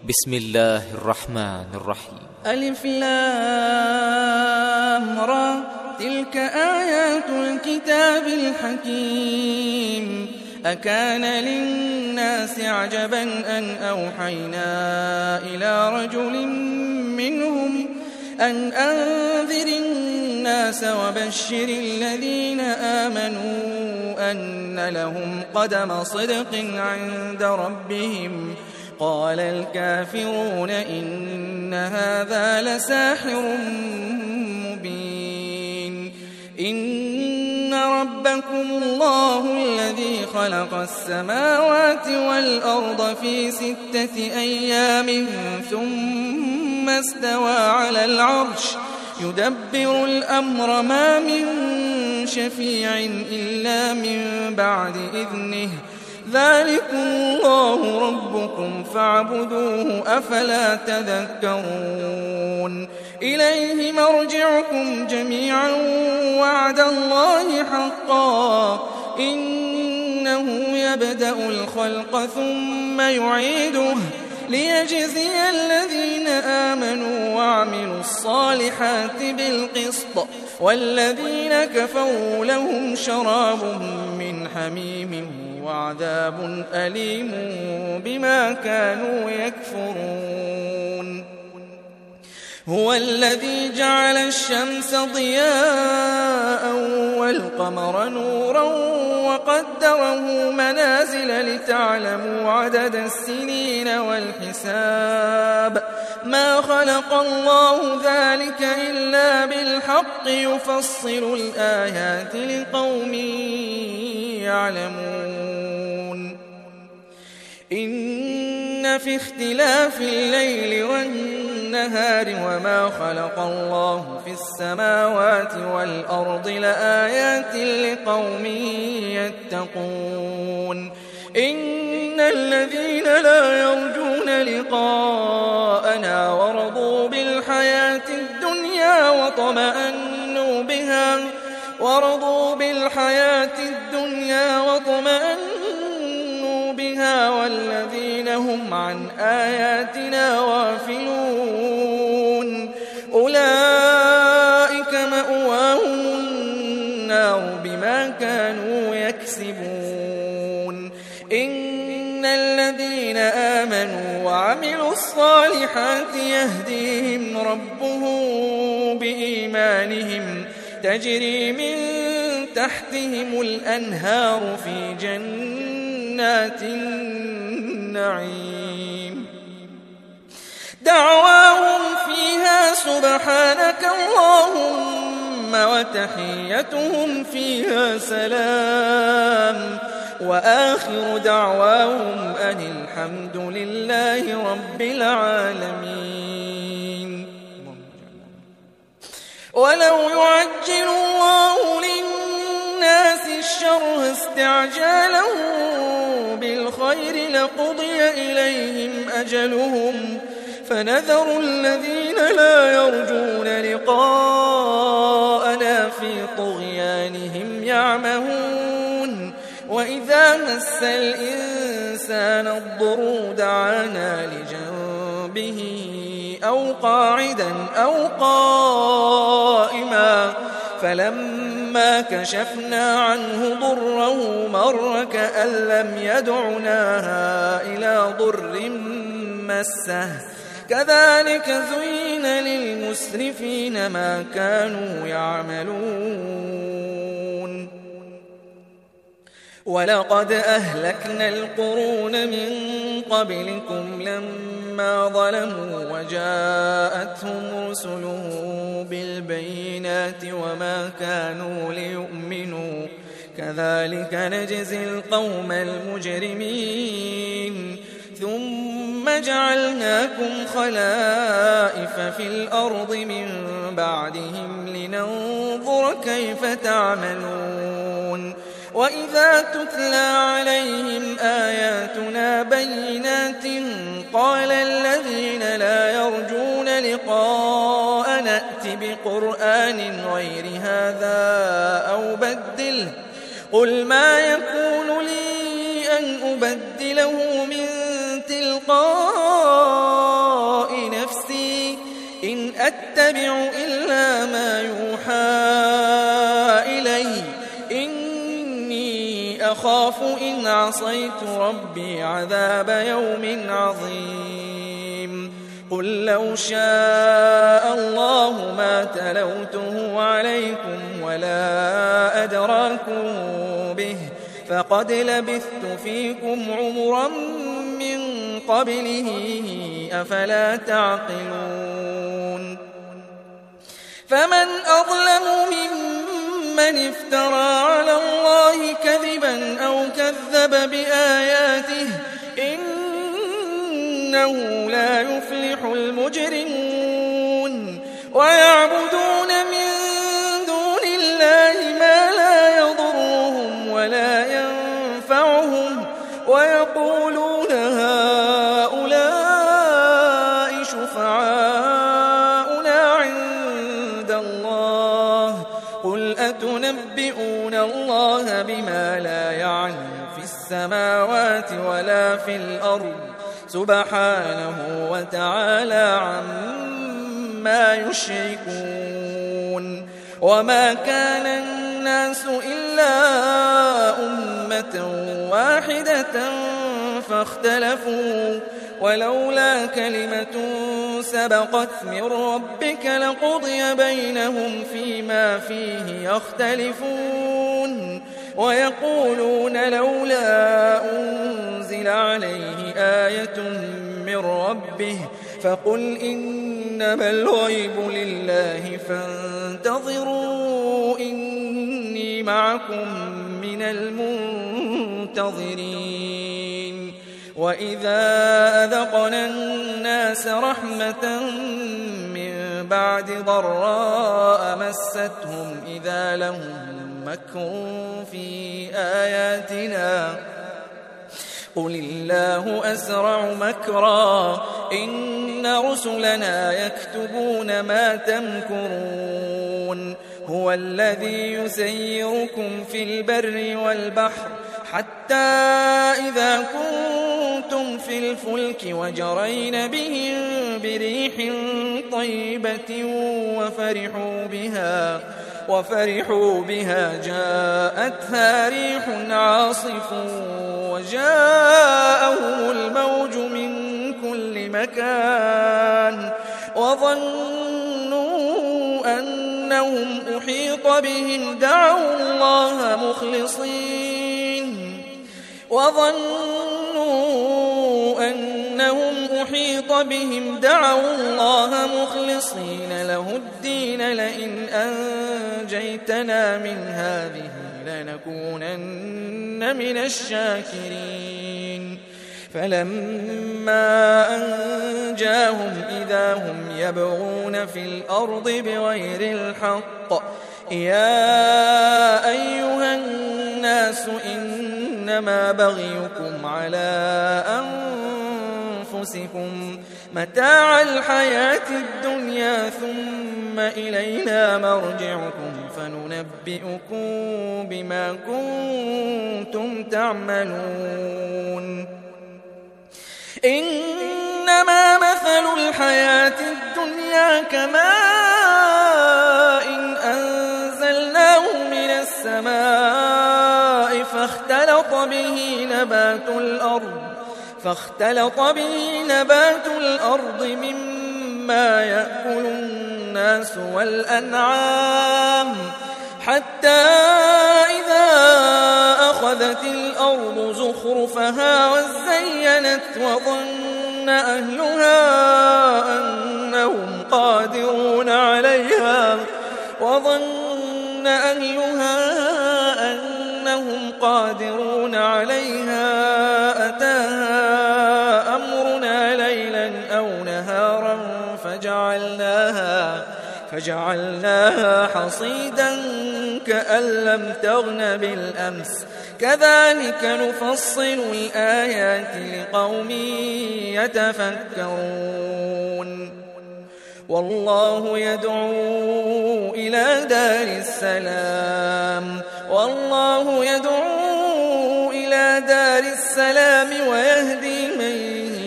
بسم الله الرحمن الرحيم. ألف لام را، تلك آيات الكتاب الحكيم. أكان للناس عجبا أن أوحينا إلى رجل منهم أن أنذر الناس وبشر الذين آمنوا أن لهم قدم صدق عند ربهم. قال الكافرون إن هذا لساحر مبين. إن ربكم الله الذي خلق السماوات والأرض في 6 أيام ثم استوى على العرش يدبر الأمر ما من شفيع إلا من بعد إذنه. ذلكم الله ربكم فاعبدوه أفلا تذكرون. إليه مرجعكم جميعا وعد الله حقا إنه يبدأ الخلق ثم يعيده ليجزي الذين آمنوا وعملوا الصالحات بالقسط والذين كفروا لهم شراب من حميم وعذاب أليم بما كانوا يكفرون. هو الذي جعل الشمس ضياء والقمر نورا وقدره منازل لتعلموا عدد السنين والحساب. ما خلق الله ذلك إلا بالحق يفصل الآيات لقوم يعلمون. إن في اختلاف الليل والنهار وما خلق الله في السماوات والأرض لآيات لقوم يتقون. إن الذين لا يرجون لقاءنا ورضوا بالحياة الدنيا وطمأنوا بها والذين هم عن آياتنا غافلون أولئك مأواهم النار بما كانوا يكسبون. إن الذين آمنوا وعملوا الصالحات يهديهم ربهم بإيمانهم تجري من تحتهم الأنهار في جنات النعيم. دعواهم فيها سبحانك اللهم وتحيتهم فيها سلام وآخر دعواهم أن الحمد لله رب العالمين. ولو يعجل الله للناس الشر استعجاله بالخير لقضي إليهم أجلهم فنذر الذين لا يرجون لقاءنا في طغيانهم يعمهون. وإذا مس الإنسان الضر دعانا لجنبه أو قاعدا أو قائما فلما كشفنا عنه ضره مر كأن لم يدعنا إلى ضر مسه. كذلك زين للمسرفين ما كانوا يعملون. ولقد أهلكنا القرون من قبلكم لما ظلموا وجاءتهم رسلهم بالبينات وما كانوا ليؤمنوا كذلك نجزي القوم المجرمين. ثم جعلناكم خلائف في الأرض من بعدهم لننظر كيف تعملون. وإذا تتلى عليهم آياتنا بينات قال الذين لا يرجون لقاء نأت بقرآن غير هذا أو بدله قل ما يكون لي أن أبدله من تلقاء أخاف إن عصيت ربي عذاب يوم عظيم قل لو شاء الله ما تلوته عليكم ولا أدراكم به فقد لبثت فيكم عمرا من قبله أفلا تعقلون فمن أظلم ممن افترى على الله كذبا أو كذب بآياته إنه لا يفلح المجرمون ويعبدون من دون الله ما لا يضرهم ولا ينفعهم ويقولون هؤلاء شفعاؤنا عند الله قل أتنبئون الله بما لا يعلم في السماوات ولا في الأرض سبحانه وتعالى عما يشركون وما كان الناس إلا أمة واحدة فاختلفوا ولولا كلمة سبقت من ربك لقضي بينهم فيما فيه يختلفون ويقولون لولا أنزل عليه آية من ربه فقل إنما الغيب لله فانتظروا إني معكم من المنتظرين وإذا أذقنا الناس رحمة من بعد ضراء مستهم إذا لهم مكر في آياتنا قل الله أسرع مكرا إن رسلنا يكتبون ما تمكرون هو الذي يسيركم في البر والبحر حتى إذا كنتم في الفلك وجرين بهم بريح طيبة وفرحوا بها جاءتها ريح عاصف وجاءهم الموج من كل مكان وظنوا أنهم أحيط بهم دعوا الله مخلصين له الدين لئن أنجيتنا من هذه لنكونن من الشاكرين فلما أنجاهم إذا هم يبغون في الأرض بغير الحق يا أيها الناس إنما بغيكم على أنفسكم متاع الحياة الدنيا ثم إلينا مرجعكم فننبئكم بما كنتم تعملون إنما مثل الحياة الدنيا كماء أنزلناه من السماء فاختلط به نبات الأرض مما يأكل الناس والأنعام حتى إذا أخذت الأرض زخرفها وزينت وظن أهلها أنهم قادرون عليها أتاها أمرنا ليلا أو نهارا فجعلناها حصيدا كأن لم تغن بالأمس كذلك نفصل الآيات لقوم يتفكرون والله يدعو إلى دار السلام ويهدي من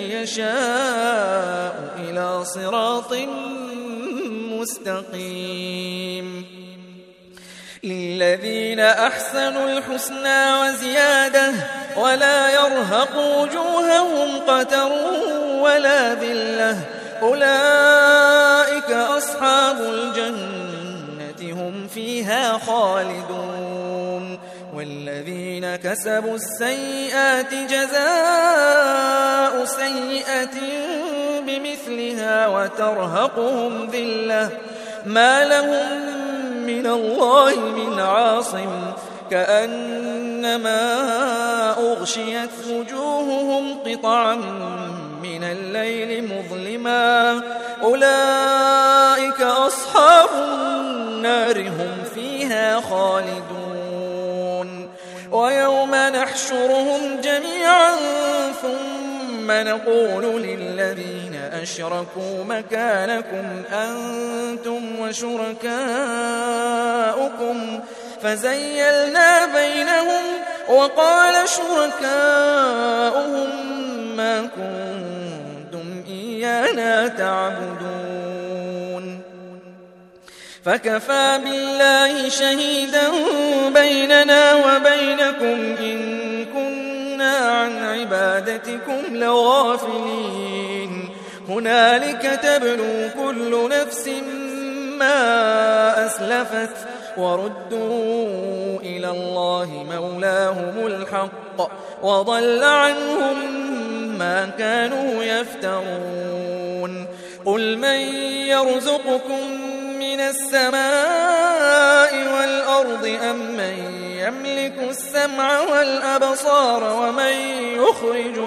يشاء إلى صراط مستقيم للذين أحسنوا الحسنى وزيادة ولا يرهق وجوههم قتر ولا ذلة أولئك أصحاب الجنة هم فيها خالدون والذين كسبوا السيئات جزاء سيئة بمثلها وترهقهم ذلة ما لهم من الله من عاصم كأنما أغشيت وجوههم قطعا من الليل مظلما أولئك أصحاب النار هم فيها خالدون ويوم نحشرهم جميعا ثم نقول للذين أشركوا مكانكم أنتم وشركاؤكم فزيلنا بينهم وقال شركاؤهم ما كنتم إيانا تعبدون فكفى بالله شهيدا بيننا وبينكم إن كنا عن عبادتكم لغافلين هنالك تبلو كل نفس ما أسلفت وردوا إلى الله مولاهم الحق وضل عنهم ما كانوا يفترون قل من يرزقكم من السماء والأرض أم من يملك السمع والأبصار ومن يخرج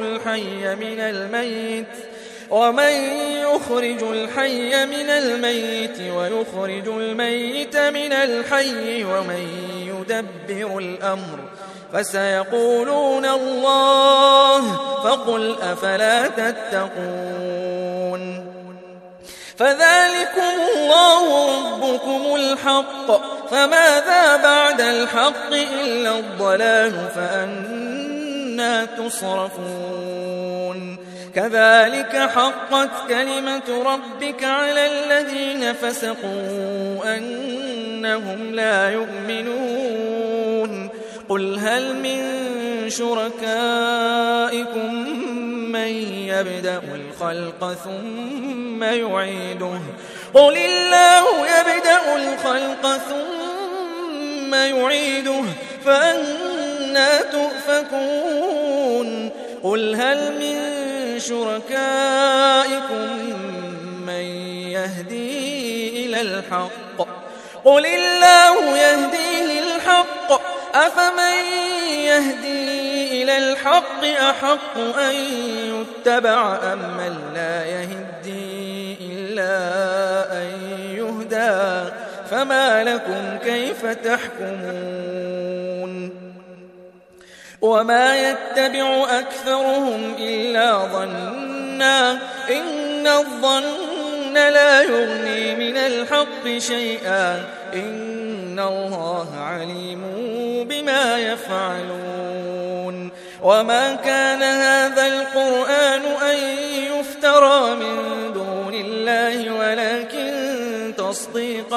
الحي من الميت ويخرج الميت من الحي ومن يدبر الأمر فسيقولون الله فقل أفلا تتقون فذلكم الله ربكم الحق فماذا بعد الحق إلا الضلال فأنى تصرفون كذلك حقت كلمة ربك على الذين فسقوا أنهم لا يؤمنون قل هل من شركائكم من يبدأ الخلق ثم يعيده قل الله يبدأ الخلق ثم يعيده فأنى تؤفكون قل هل من شركائكم من يهدي إلى الحق قل الله يهدي للحق أفمن يهدي إلى الحق أحق أن يتبع أم من لا يهدي إلا أن يهدى فما لكم كيف تحكمون وما يتبع أكثرهم إلا ظنا إن الظن لا يغني من الحق شيئا إن الله عليم بما يفعلون وما كان هذا القرآن أن يفترى من دون الله ولكن تصديق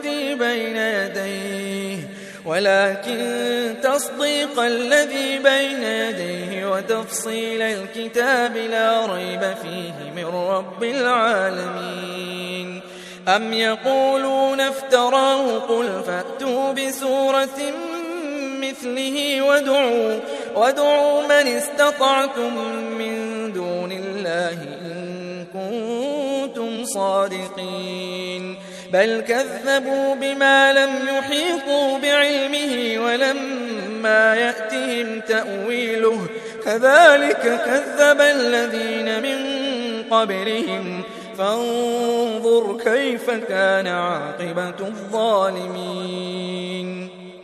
الذي بين يديه وتفصيل الكتاب لا ريب فيه من رب العالمين أم يقولون افتراه قل فأتوا بسورة مثله وادعوا من استطعتم من دون الله إن كنتم صادقين بل كذبوا بما لم يحيطوا بعلمه ولما يأتهم تأويله كذلك كذب الذين من قبلهم فانظر كيف كان عاقبة الظالمين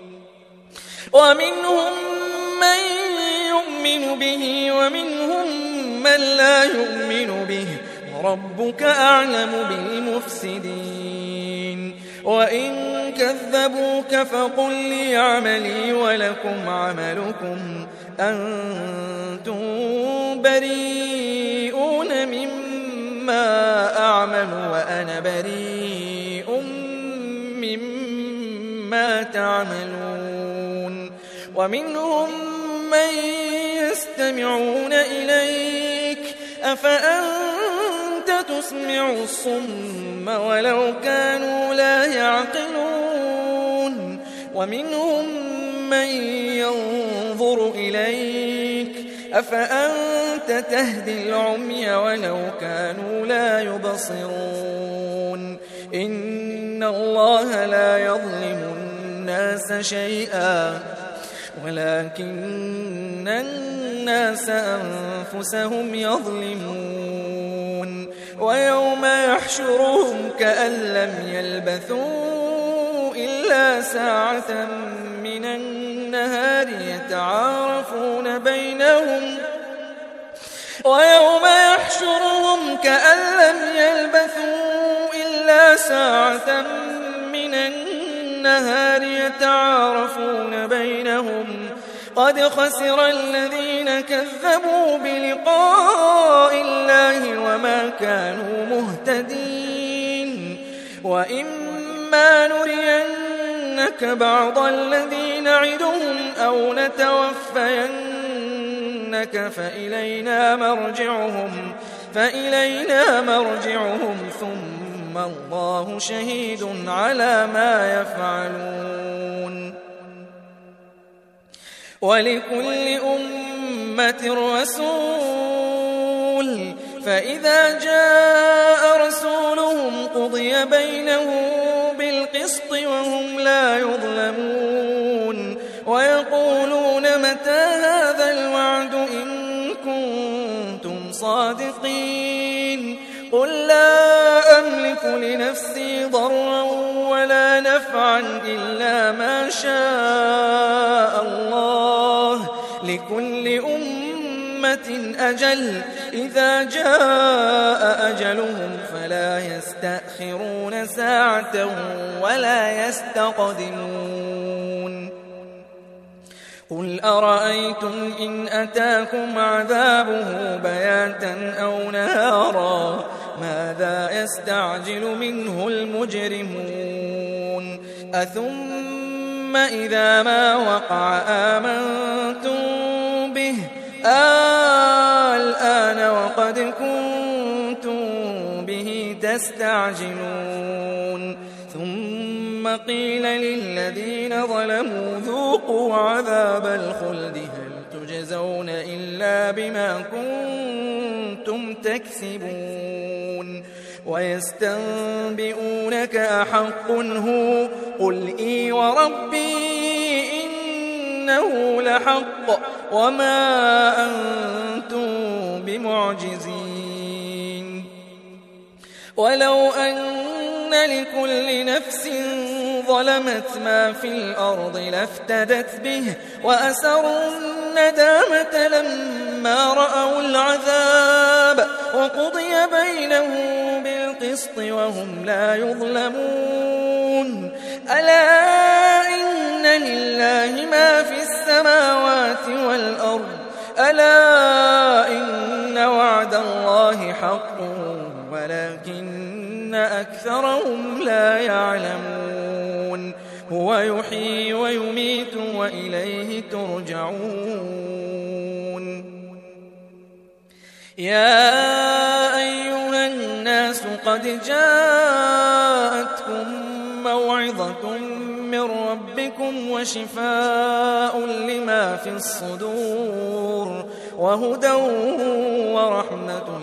ومنهم من يؤمن به ومنهم من لا يؤمن به وربك أعلم بالمفسدين وإن كذبوك فقل لي عملي ولكم عملكم أنتم بريئون مما أعمل وأنا بريء ما تعملون ومنهم من يستمعون إليك أفأنت تسمع الصم ولو كانوا لا يعقلون ومنهم من ينظر إليك أفأنت تهدي العمي ولو كانوا لا يبصرون إن الله لا يظلم الناس شيئا ولكن الناس أنفسهم يظلمون ويوم يحشرهم كأن لم يلبثوا إلا ساعة من النهار يتعارفون بينهم ويوم يحشرهم كأن لم يلبثوا إلا ساعة من النهار يتعارفون بينهم قد خسر الذين كذبوا بلقاء الله وما كانوا مهتدين وإما نرينك بعض الذي نعدهم أو نتوفينك فإلينا مرجعهم ثم الله شهيد على ما يفعلون ولكل أمة رسول فإذا جاء رسولهم قضي بينهم بالقسط وهم لا يظلمون ويقولون متى هذا الوعد إن كنتم صادقين قل لا أملك لنفسي ضرا ولا نفعا إلا ما شاء الله لكل أمة أجل إذا جاء أجلهم فلا يستأخرون ساعة ولا يستقدمون قل أرأيتم إن أتاكم عذابه بياتا أو نهارا ماذا يستعجل منه المجرمون أثم إذا ما وقع آمنتم به الآن وقد كنتم به تستعجلون ثم قيل للذين ظلموا ذوقوا عذاب الخلد هل تجزون إلا بما كنتم تكسبون ويستنبئونك أحق هو قل إي وربي إنه لحق وما أنتم بمعجزين ولو أن لكل نفس ظلمت ما في الأرض لافتدت به وأسروا الندامة لما رأوا العذاب وقضي بينهم بالقسط وهم لا يظلمون ألا إن لله ما في السماوات والأرض ألا إن وعد الله حق ولكن أكثرهم لا يعلمون هو يحيي ويميت وإليه ترجعون يا أيها الناس قد جاءتكم موعظة من ربكم وشفاء لما في الصدور وهدى ورحمة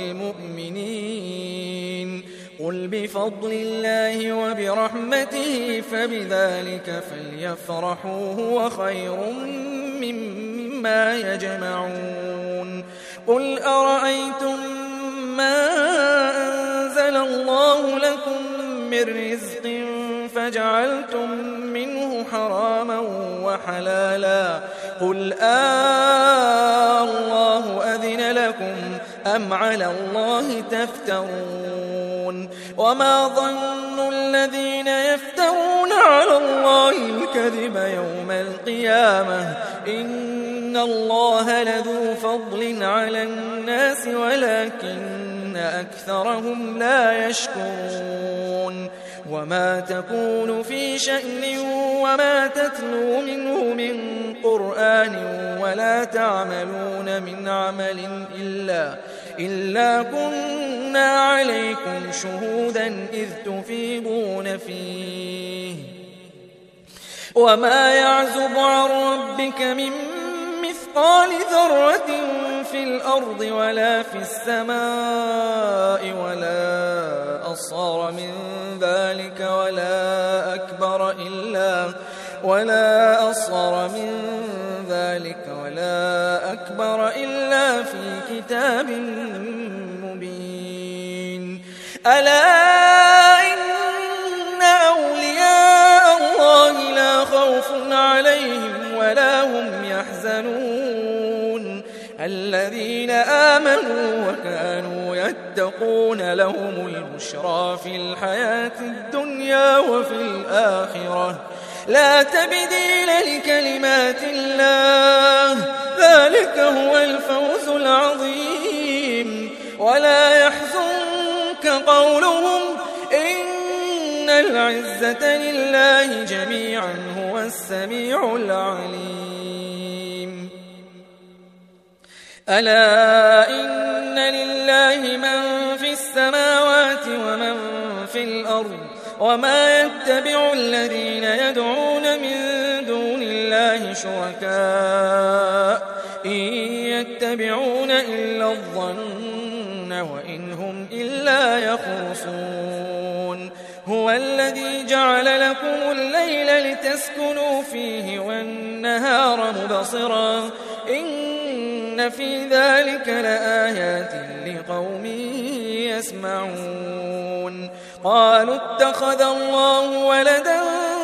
للمؤمنين قل بفضل الله وبرحمته فبذلك فليفرحوا هو خير مما يجمعون قل أرأيتم ما أنزل الله لكم من رزق فجعلتم منه حراما وحلالا قل الله أذن لكم أم على الله تفترون وما ظن الذين يفترون على الله الكذب يوم القيامة إن الله لذو فضل على الناس ولكن ولكن أكثرهم لا يشكرون وما تكون في شأن وما تتلو منه من قرآن ولا تعملون من عمل إلا كنا عليكم شهودا إذ تفيضون فيه وما يعزب عن ربك من مثقال ذرة في الأرض ولا في السماء ولا أصغر من ذلك ولا أكبر إلا في كتاب مبين ألا إن أولياء الله لا خوف عليهم ولا هم يحزنون الذين آمنوا وكانوا يتقون لهم البشرى في الحياة الدنيا وفي الآخرة لا تبديل لكلمات الله ذلك هو الفوز العظيم ولا يحزنك قولهم إن العزة لله جميعا هو السميع العليم ألا إن لله من في السماوات ومن في الأرض وما يتبع الذين يدعون من دون الله شركاء إن يتبعون إلا الظن وإن هم إلا يخرصون هو الذي جعل لكم الليل لتسكنوا فيه والنهار مبصرا إن في ذلك لآيات لقوم يسمعون قالوا اتخذ الله ولدا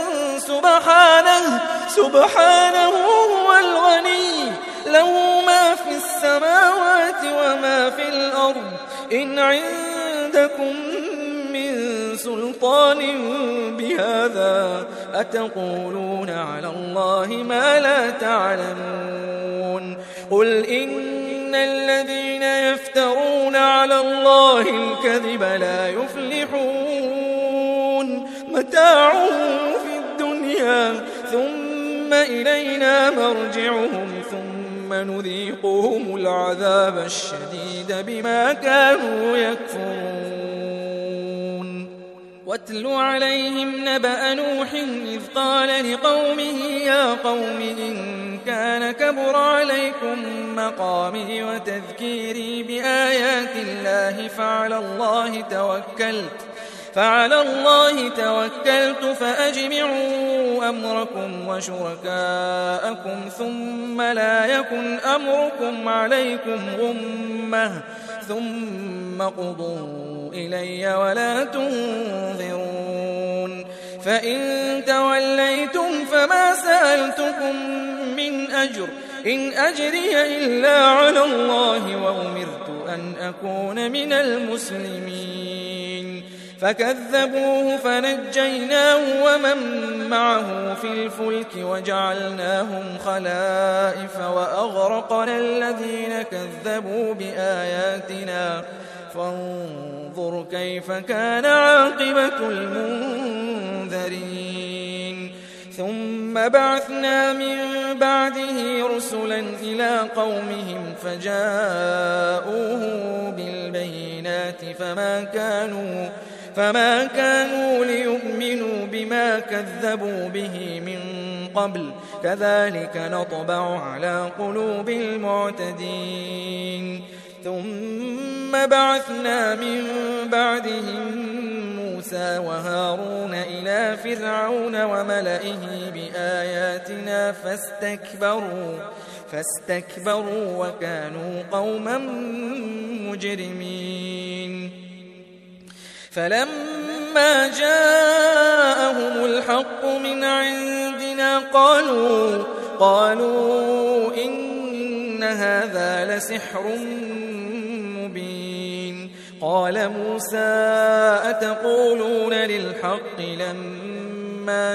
سبحانه هو الغني له ما في السماوات وما في الأرض إن عندكم من سلطان بهذا أتقولون على الله ما لا تعلمون قل إن الذين يفترون على الله الكذب لا يفلحون متاع في الدنيا ثم إلينا مرجعهم ثم نذيقهم العذاب الشديد بما كانوا يكفرون واتل عليهم نبأ نوح إذ قال لقومه يا قوم إن كان كبر عليكم مقامي وتذكيري بآيات الله فعلى الله توكلت فأجمعوا أمركم وشركاءكم ثم لا يكن أمركم عليكم غمة ثم قضوا إلي ولا تنظرون فإن توليتم فما سألتكم من أجر إن أجري إلا على الله وأمرت أن أكون من المسلمين فكذبوه فنجيناه ومن معه في الفلك وجعلناهم خلائف وأغرقنا الذين كذبوا بآياتنا فانظر كيف كان عاقبة المنذرين ثم بعثنا من بعده رسلا إلى قومهم فجاءوه بالبينات فما كانوا ليؤمنوا بما كذبوا به من قبل كذلك نطبع على قلوب المعتدين ثم بعثنا من بعدهم موسى وهارون إلى فرعون وملئه بآياتنا فاستكبروا وكانوا قوما مجرمين فلما جاءهم الحق من عندنا قالوا إن هذا لسحر مبين قال موسى أتقولون للحق لما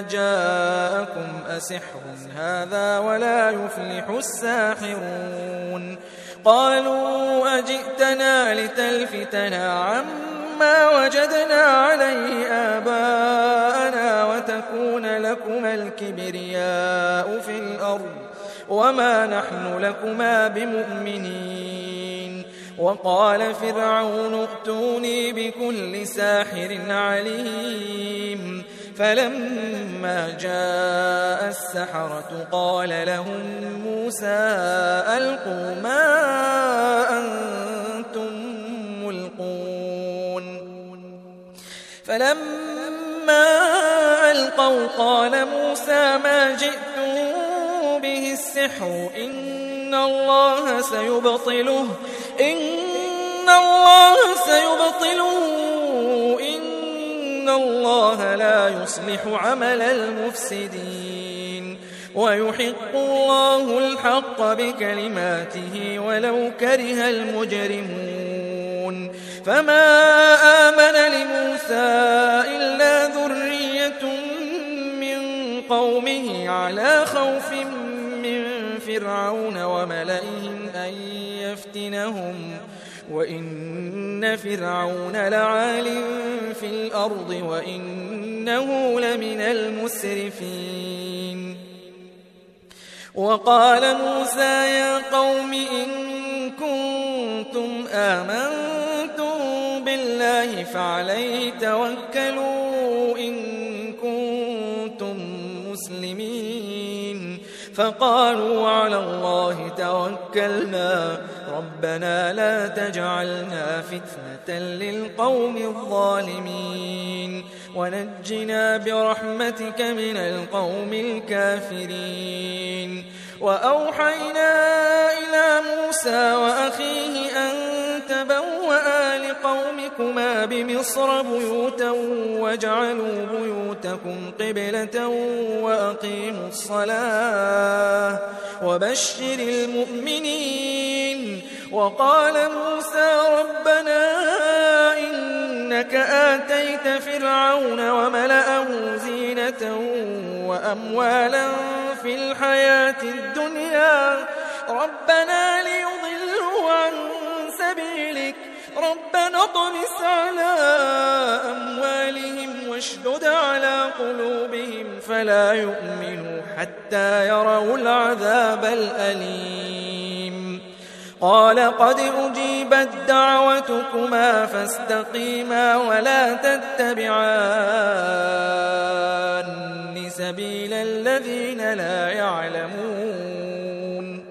جاءكم أسحر هذا ولا يفلح الساحرون قالوا أجئتنا لتلفتنا عما وجدنا عليه آباءنا وتكون لكما الكبرياء في الأرض وما نحن لكما بمؤمنين. وقال فرعون ائتوني بكل ساحر عليم. فلما جاء السحرة قال لهم موسى ألقوا ما أنتم ملقون. فلما ألقوا قال موسى ما جئتم به السحر إن الله سيبطله إن الله لا يصلح عمل المفسدين ويحق الله الحق بكلماته ولو كره المجرمون. فما آمن لموسى إلا ذرية من قومه على خوف من فرعون وملئهم أن يفتنهم وإن فرعون لعال في الأرض وإنه لمن المسرفين. وقال موسى يا قوم إن كنتم آمنتم بالله فعليه توكلوا إن كنتم مسلمين. فقالوا على الله توكلنا ربنا لا تجعلنا فتنة للقوم الظالمين ونجنا برحمتك من القوم الكافرين. وأوحينا إلى موسى وأخيه أن تبوأ لقومكما بمصر بيوتا واجعلوا بيوتكم قبلة وأقيموا الصلاة وبشر المؤمنين. وقال موسى ربنا إنك آتيت فرعون وملأه زينة وأموالا في الحياة الدنيا ربنا ليضلوا عن سبيلك ربنا اطمس على أموالهم واشدد على قلوبهم فلا يؤمنوا حتى يروا العذاب الأليم. قال قد أجيبت دعوتكما فاستقيما ولا تتبعان سبيل الذين لا يعلمون.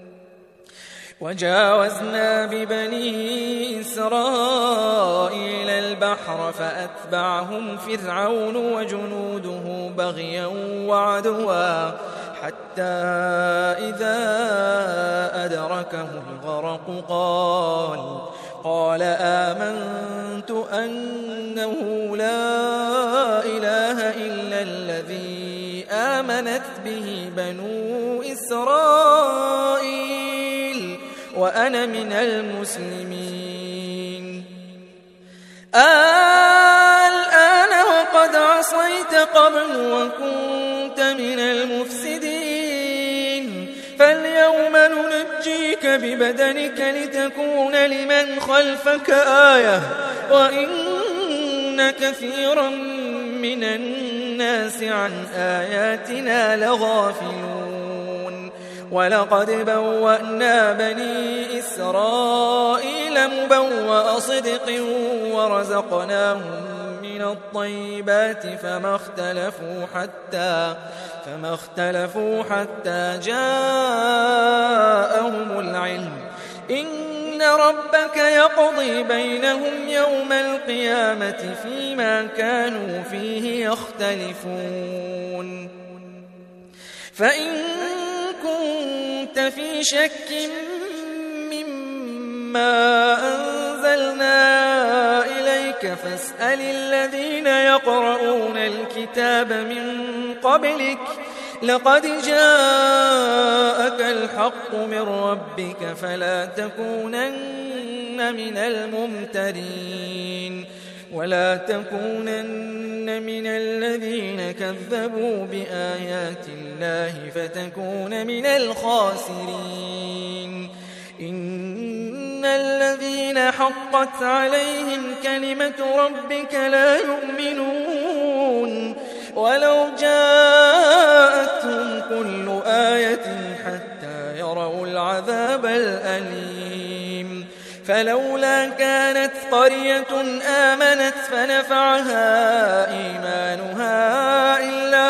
وجاوزنا ببني إسرائيل البحر فأتبعهم فرعون وجنوده بغيا وعدوا حتى إذا أدركه الغرق قال آمنت أنه لا إله إلا الذي آمنت به بنو إسرائيل وأنا من المسلمين. الآن وقد عصيت قبل وكنت من المفسدين فاليوم ننجيك ببدنك لتكون لمن خلفك آية وإن كثيرا من الناس عن آياتنا لغافلون. ولقد بوأنا بني إسرائيل مبوأ صدق ورزقناهم من الطيبات فما اختلفوا حتى جاءهم العلم. إن ربك يقضي بينهم يوم القيامة فيما كانوا فيه يختلفون. فإن كنت في شك مما أنزلنا إليك فاسأل الذين يقرؤون الكتاب من قبلك لقد جاءك الحق من ربك فلا تكونن من الممترين ولا تكونن من الذين كذبوا بآيات الله فتكون من الخاسرين. الذين حقت عليهم كلمة ربك لا يؤمنون ولو جاءتهم كل آية حتى يروا العذاب الأليم فلولا كانت قرية آمنت فنفعها إيمانها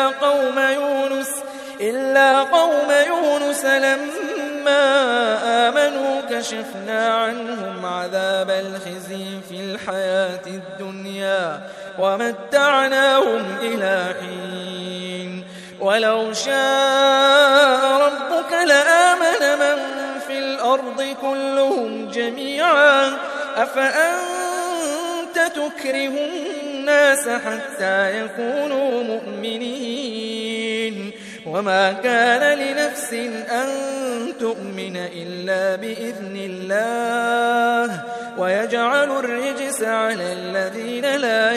إلا قوم يونس لما آمنوا كشفنا عنهم عذاب الخزي في الحياة الدنيا ومتعناهم إلى حين ولو شاء ربك لآمن من في الأرض كلهم جميعا أفأنت تكره الناس حتى يكونوا مؤمنين وما كان لنفس أن تؤمن إلا بإذن الله ويجعل الرجس على الذين لا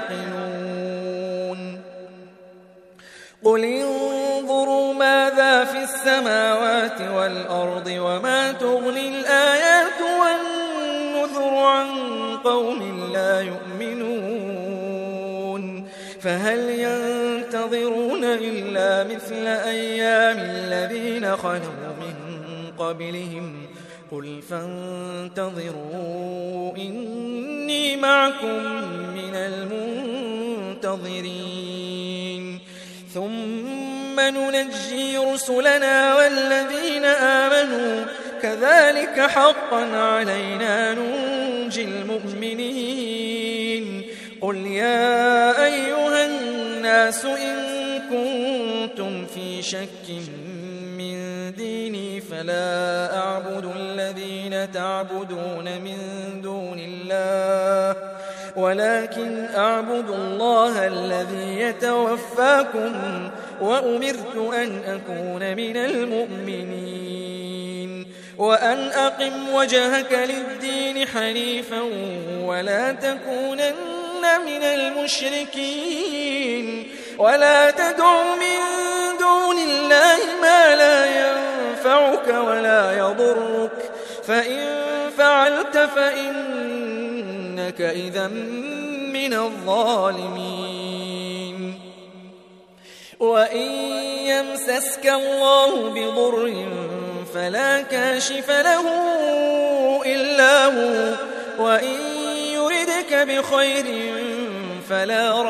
يعقلون قل انظروا ماذا في السماوات والأرض وما تغني الآيات والنذر عن قوم لا يؤمنون فهل ينتظرون إلا مثل أيام الذين خلوا من قبلهم قل فانتظروا إني معكم من المنتظرين ثم ننجي رسلنا والذين آمنوا كذلك حقا علينا ننجي المؤمنين قل يا أيها الناس إن كنتم في شك من ديني فلا أعبد الذين تعبدون من دون الله ولكن أعبد الله الذي يتوفاكم وأمرت أن أكون من المؤمنين وأن أقم وجهك للدين حنيفا ولا تكونن من المشركين ولا تدع من دون الله ما لا ينفعك ولا يضرك فإن فعلت فإنك إذا من الظالمين وإن يمسسك الله بضر فلا كاشف له إلا هو وإن يردك بخير فلا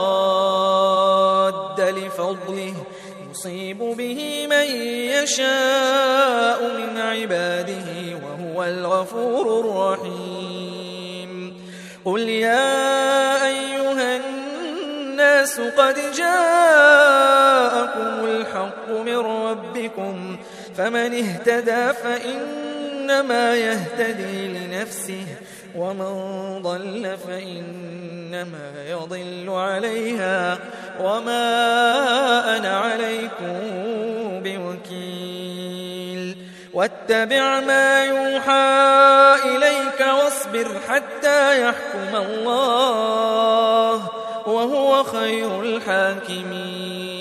راد لفضله يصيب به من يشاء من عباده وهو الغفور الرحيم قل يا أيها الناس قد جاءكم الحق من ربكم فمن اهتدى فإنما يهتدي لنفسه ومن ضل فإنما يضل عليها وما أنا عليكم بوكيل واتبع ما يوحى إليك واصبر حتى يحكم الله وهو خير الحاكمين